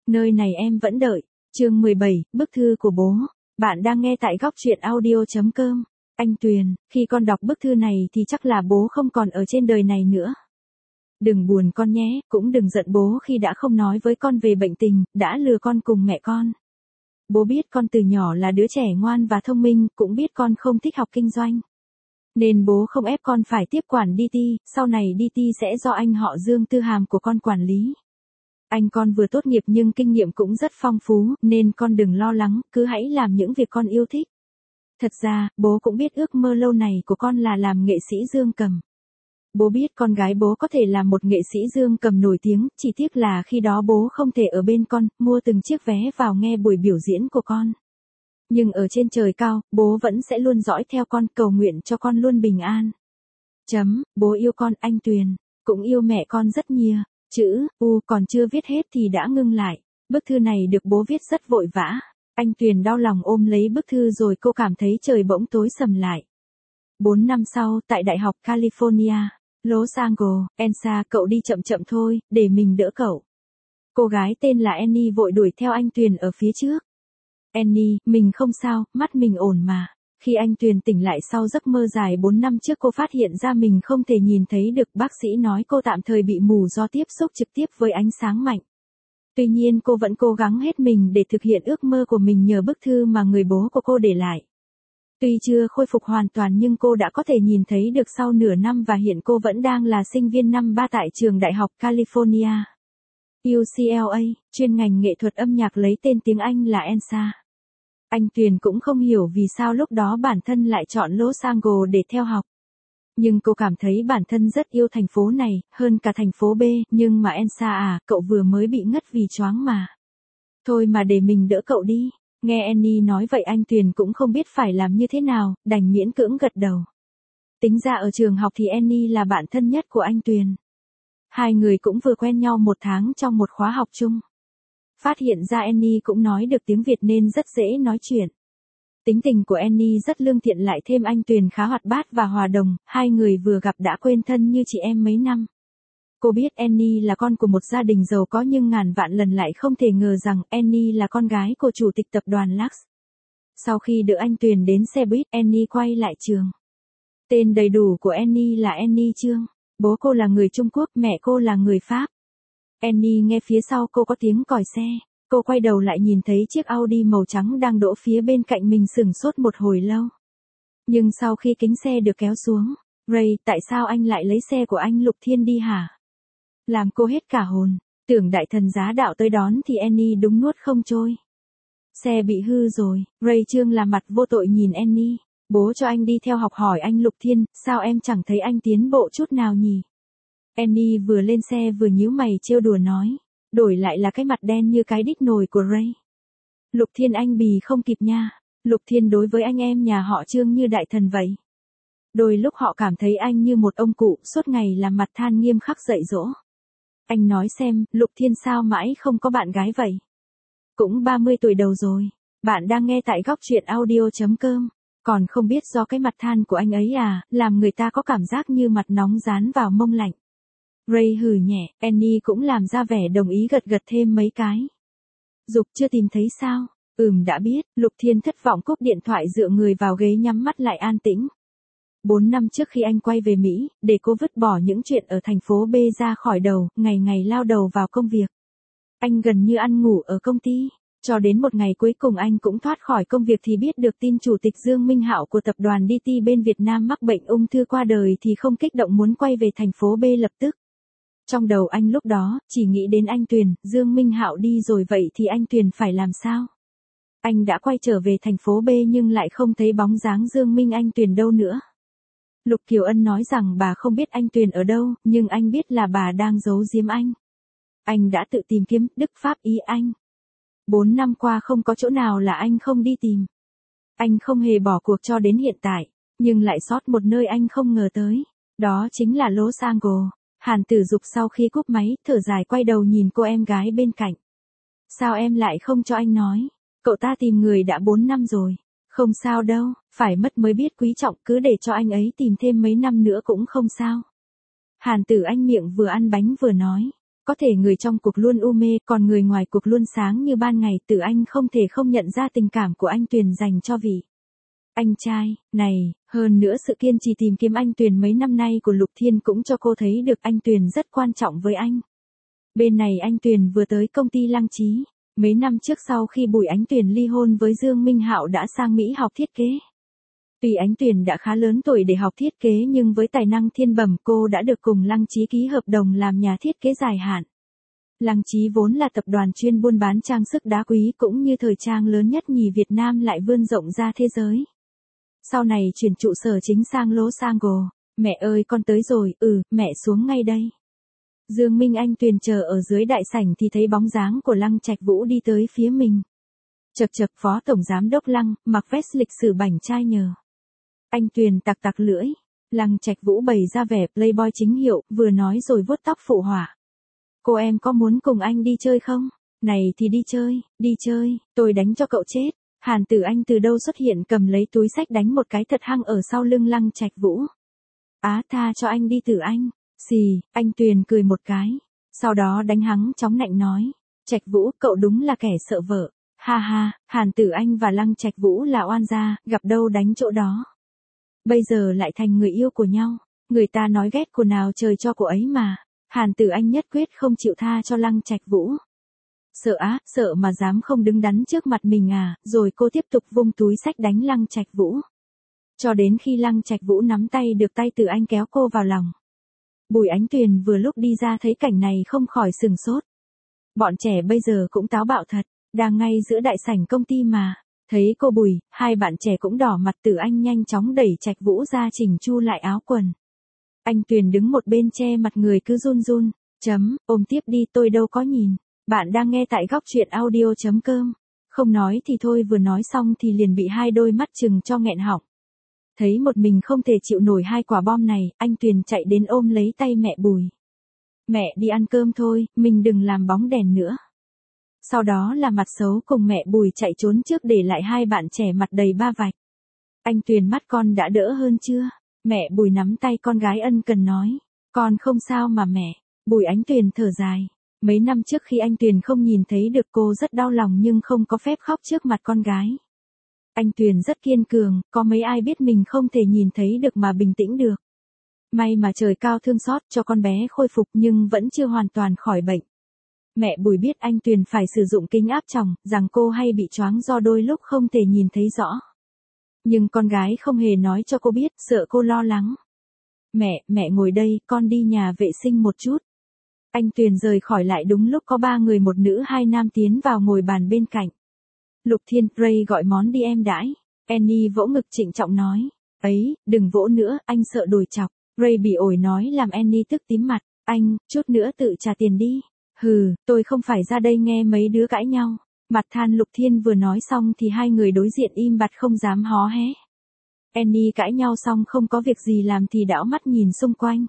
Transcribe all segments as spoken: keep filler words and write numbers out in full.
Nơi này em vẫn đợi. Chương mười bảy, bức thư của bố. Bạn đang nghe tại góc truyện audio chấm com. Anh Tuyền, khi con đọc bức thư này thì chắc là bố không còn ở trên đời này nữa. Đừng buồn con nhé, cũng đừng giận bố khi đã không nói với con về bệnh tình, đã lừa con cùng mẹ con. Bố biết con từ nhỏ là đứa trẻ ngoan và thông minh, cũng biết con không thích học kinh doanh. Nên bố không ép con phải tiếp quản đê tê, sau này đê tê sẽ do anh họ Dương Tư Hàm của con quản lý. Anh con vừa tốt nghiệp nhưng kinh nghiệm cũng rất phong phú, nên con đừng lo lắng, cứ hãy làm những việc con yêu thích. Thật ra, bố cũng biết ước mơ lâu này của con là làm nghệ sĩ dương cầm. Bố biết con gái bố có thể là một nghệ sĩ dương cầm nổi tiếng, chỉ tiếc là khi đó bố không thể ở bên con, mua từng chiếc vé vào nghe buổi biểu diễn của con. Nhưng ở trên trời cao, bố vẫn sẽ luôn dõi theo con, cầu nguyện cho con luôn bình an. Chấm, bố yêu con, anh Tuyền, cũng yêu mẹ con rất nhiều. Chữ, u còn chưa viết hết thì đã ngưng lại. Bức thư này được bố viết rất vội vã. Anh Tuyền đau lòng ôm lấy bức thư rồi cô cảm thấy trời bỗng tối sầm lại. Bốn năm sau, tại Đại học California, Los Angeles, Elsa, cậu đi chậm chậm thôi, để mình đỡ cậu. Cô gái tên là Annie vội đuổi theo anh Tuyền ở phía trước. Annie, mình không sao, mắt mình ổn mà. Khi anh Tuyền tỉnh lại sau giấc mơ dài bốn năm trước cô phát hiện ra mình không thể nhìn thấy được, bác sĩ nói cô tạm thời bị mù do tiếp xúc trực tiếp với ánh sáng mạnh. Tuy nhiên cô vẫn cố gắng hết mình để thực hiện ước mơ của mình nhờ bức thư mà người bố của cô để lại. Tuy chưa khôi phục hoàn toàn nhưng cô đã có thể nhìn thấy được sau nửa năm và hiện cô vẫn đang là sinh viên năm ba tại trường Đại học California. u xê lờ a, chuyên ngành nghệ thuật âm nhạc lấy tên tiếng Anh là Elsa. Anh Tuyền cũng không hiểu vì sao lúc đó bản thân lại chọn Los Angeles để theo học. Nhưng cô cảm thấy bản thân rất yêu thành phố này, hơn cả thành phố B, nhưng mà Elsa à, cậu vừa mới bị ngất vì choáng mà. Thôi mà để mình đỡ cậu đi. Nghe Annie nói vậy anh Tuyền cũng không biết phải làm như thế nào, đành miễn cưỡng gật đầu. Tính ra ở trường học thì Annie là bạn thân nhất của anh Tuyền. Hai người cũng vừa quen nhau một tháng trong một khóa học chung. Phát hiện ra Annie cũng nói được tiếng Việt nên rất dễ nói chuyện. Tính tình của Annie rất lương thiện lại thêm anh Tuyền khá hoạt bát và hòa đồng, hai người vừa gặp đã quen thân như chị em mấy năm. Cô biết Annie là con của một gia đình giàu có nhưng ngàn vạn lần lại không thể ngờ rằng Annie là con gái của chủ tịch tập đoàn Lux. Sau khi đưa anh Tuyền đến xe buýt, Annie quay lại trường. Tên đầy đủ của Annie là Annie Trương. Bố cô là người Trung Quốc, mẹ cô là người Pháp. Annie nghe phía sau cô có tiếng còi xe. Cô quay đầu lại nhìn thấy chiếc Audi màu trắng đang đỗ phía bên cạnh mình, sửng sốt một hồi lâu. Nhưng sau khi kính xe được kéo xuống, Ray, tại sao anh lại lấy xe của anh Lục Thiên đi hả? Làm cô hết cả hồn, tưởng đại thần giá đạo tới đón thì Annie đúng nuốt không trôi. Xe bị hư rồi, Ray Trương làm mặt vô tội nhìn Annie. Bố cho anh đi theo học hỏi anh Lục Thiên, sao em chẳng thấy anh tiến bộ chút nào nhỉ? Annie vừa lên xe vừa nhíu mày trêu đùa nói. Đổi lại là cái mặt đen như cái đít nồi của Ray. Lục Thiên anh bì không kịp nha. Lục Thiên đối với anh em nhà họ Trương như đại thần vậy. Đôi lúc họ cảm thấy anh như một ông cụ suốt ngày làm mặt than nghiêm khắc dạy dỗ. Anh nói xem, Lục Thiên sao mãi không có bạn gái vậy? Cũng ba mươi tuổi đầu rồi. Bạn đang nghe tại góc truyện audio chấm com. Còn không biết do cái mặt than của anh ấy à, làm người ta có cảm giác như mặt nóng dán vào mông lạnh. Ray hừ nhẹ, Annie cũng làm ra vẻ đồng ý gật gật thêm mấy cái. Dục chưa tìm thấy sao? Ừm đã biết, Lục Thiên thất vọng cúp điện thoại dựa người vào ghế nhắm mắt lại an tĩnh. Bốn năm trước khi anh quay về Mỹ, để cô vứt bỏ những chuyện ở thành phố B ra khỏi đầu, ngày ngày lao đầu vào công việc. Anh gần như ăn ngủ ở công ty, cho đến một ngày cuối cùng anh cũng thoát khỏi công việc thì biết được tin chủ tịch Dương Minh Hạo của tập đoàn đê tê bên Việt Nam mắc bệnh ung thư qua đời thì không kích động muốn quay về thành phố B lập tức. Trong đầu anh lúc đó, chỉ nghĩ đến anh Tuyền, Dương Minh Hạo đi rồi vậy thì anh Tuyền phải làm sao? Anh đã quay trở về thành phố B nhưng lại không thấy bóng dáng Dương Minh anh Tuyền đâu nữa. Lục Kiều Ân nói rằng bà không biết anh Tuyền ở đâu, nhưng anh biết là bà đang giấu giếm anh. Anh đã tự tìm kiếm, Đức Pháp ý anh. Bốn năm qua không có chỗ nào là anh không đi tìm. Anh không hề bỏ cuộc cho đến hiện tại, nhưng lại sót một nơi anh không ngờ tới. Đó chính là Los Angeles. Hàn Tử Dục sau khi cúp máy, thở dài quay đầu nhìn cô em gái bên cạnh. Sao em lại không cho anh nói? Cậu ta tìm người đã bốn năm rồi. Không sao đâu, phải mất mới biết quý trọng, cứ để cho anh ấy tìm thêm mấy năm nữa cũng không sao. Hàn Tử Anh miệng vừa ăn bánh vừa nói. Có thể người trong cuộc luôn u mê, còn người ngoài cuộc luôn sáng như ban ngày. Từ Anh không thể không nhận ra tình cảm của anh Tuyền dành cho vị anh trai này. Hơn nữa sự kiên trì tìm kiếm anh Tuyền mấy năm nay của Lục Thiên cũng cho cô thấy được anh Tuyền rất quan trọng với anh. Bên này anh Tuyền vừa tới công ty Lăng Chí. Mấy năm trước sau khi Bùi Ánh Tuyền ly hôn với Dương Minh Hạo đã sang Mỹ học thiết kế. Tuy Ánh Tuyền đã khá lớn tuổi để học thiết kế nhưng với tài năng thiên bẩm cô đã được cùng Lăng Chí ký hợp đồng làm nhà thiết kế dài hạn. Lăng Chí vốn là tập đoàn chuyên buôn bán trang sức đá quý cũng như thời trang lớn nhất nhì Việt Nam lại vươn rộng ra thế giới. Sau này chuyển trụ sở chính sang Los Angeles. Mẹ ơi con tới rồi, ừ, mẹ xuống ngay đây. Dương Minh Anh Tuyền chờ ở dưới đại sảnh thì thấy bóng dáng của Lăng Trạch Vũ đi tới phía mình. Chậc chậc phó tổng giám đốc Lăng, mặc vest lịch sử bảnh trai nhờ. Anh Tuyền tặc tặc lưỡi. Lăng Trạch Vũ bày ra vẻ playboy chính hiệu, vừa nói rồi vuốt tóc phụ họa. Cô em có muốn cùng anh đi chơi không? Này thì đi chơi, đi chơi, tôi đánh cho cậu chết. Hàn Tử Anh từ đâu xuất hiện cầm lấy túi xách đánh một cái thật hăng ở sau lưng Lăng Trạch Vũ. Á tha cho anh đi Tử Anh. Xì, anh Tuyền cười một cái. Sau đó đánh hắn chóng nạnh nói. Trạch Vũ, cậu đúng là kẻ sợ vợ. Ha ha, Hàn Tử Anh và Lăng Trạch Vũ là oan gia, gặp đâu đánh chỗ đó. Bây giờ lại thành người yêu của nhau. Người ta nói ghét cô nào trời cho cô ấy mà. Hàn Tử Anh nhất quyết không chịu tha cho Lăng Trạch Vũ. Sợ á, sợ mà dám không đứng đắn trước mặt mình à, rồi cô tiếp tục vung túi xách đánh Lăng Trạch Vũ. Cho đến khi Lăng Trạch Vũ nắm tay được tay Tử Anh kéo cô vào lòng. Bùi Ánh Tuyền vừa lúc đi ra thấy cảnh này không khỏi sừng sốt. Bọn trẻ bây giờ cũng táo bạo thật, đang ngay giữa đại sảnh công ty mà. Thấy cô Bùi, hai bạn trẻ cũng đỏ mặt. Tử Anh nhanh chóng đẩy Trạch Vũ ra chỉnh chu lại áo quần. Anh Tuyền đứng một bên che mặt người cứ run run. Chấm, ôm tiếp đi tôi đâu có nhìn. Bạn đang nghe tại góc truyện audio chấm com. Không nói thì thôi vừa nói xong thì liền bị hai đôi mắt chừng cho nghẹn họng. Thấy một mình không thể chịu nổi hai quả bom này, anh Tuyền chạy đến ôm lấy tay mẹ Bùi. Mẹ đi ăn cơm thôi, mình đừng làm bóng đèn nữa. Sau đó là mặt xấu cùng mẹ Bùi chạy trốn trước để lại hai bạn trẻ mặt đầy ba vạch. Anh Tuyền mắt con đã đỡ hơn chưa? Mẹ Bùi nắm tay con gái ân cần nói. Con không sao mà mẹ. Bùi Ánh Tuyền thở dài. Mấy năm trước khi anh Tuyền không nhìn thấy được cô rất đau lòng nhưng không có phép khóc trước mặt con gái. Anh Tuyền rất kiên cường, có mấy ai biết mình không thể nhìn thấy được mà bình tĩnh được. May mà trời cao thương xót cho con bé khôi phục nhưng vẫn chưa hoàn toàn khỏi bệnh. Mẹ Bùi biết anh Tuyền phải sử dụng kính áp tròng, rằng cô hay bị choáng do đôi lúc không thể nhìn thấy rõ. Nhưng con gái không hề nói cho cô biết, sợ cô lo lắng. Mẹ, mẹ ngồi đây, con đi nhà vệ sinh một chút. Anh Tuyền rời khỏi lại đúng lúc có ba người một nữ hai nam tiến vào ngồi bàn bên cạnh. Lục Thiên, Ray gọi món đi em đãi. Annie vỗ ngực trịnh trọng nói. Ấy, đừng vỗ nữa, anh sợ đồi chọc. Ray bị ổi nói làm Annie tức tím mặt. Anh, chút nữa tự trả tiền đi. Hừ, tôi không phải ra đây nghe mấy đứa cãi nhau. Mặt than Lục Thiên vừa nói xong thì hai người đối diện im bặt không dám hó hé. Annie cãi nhau xong không có việc gì làm thì đảo mắt nhìn xung quanh.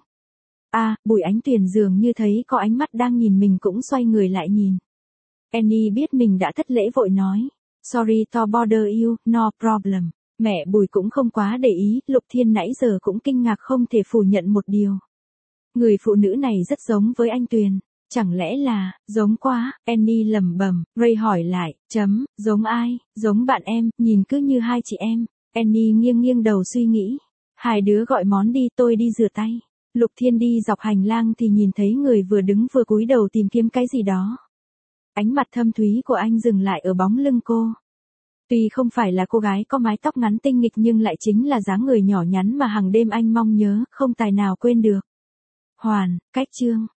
À, Bùi Ánh Tuyền dường như thấy có ánh mắt đang nhìn mình cũng xoay người lại nhìn. Annie biết mình đã thất lễ vội nói. Sorry to bother you, no problem. Mẹ Bùi cũng không quá để ý, Lục Thiên nãy giờ cũng kinh ngạc không thể phủ nhận một điều. Người phụ nữ này rất giống với anh Tuyền. Chẳng lẽ là, giống quá, Annie lẩm bẩm. Ray hỏi lại, chấm, giống ai, giống bạn em, nhìn cứ như hai chị em. Annie nghiêng nghiêng đầu suy nghĩ. Hai đứa gọi món đi, tôi đi rửa tay. Lục Thiên đi dọc hành lang thì nhìn thấy người vừa đứng vừa cúi đầu tìm kiếm cái gì đó. Ánh mặt thâm thúy của anh dừng lại ở bóng lưng cô. Tuy không phải là cô gái có mái tóc ngắn tinh nghịch nhưng lại chính là dáng người nhỏ nhắn mà hàng đêm anh mong nhớ, không tài nào quên được. Hoàn, cách chương.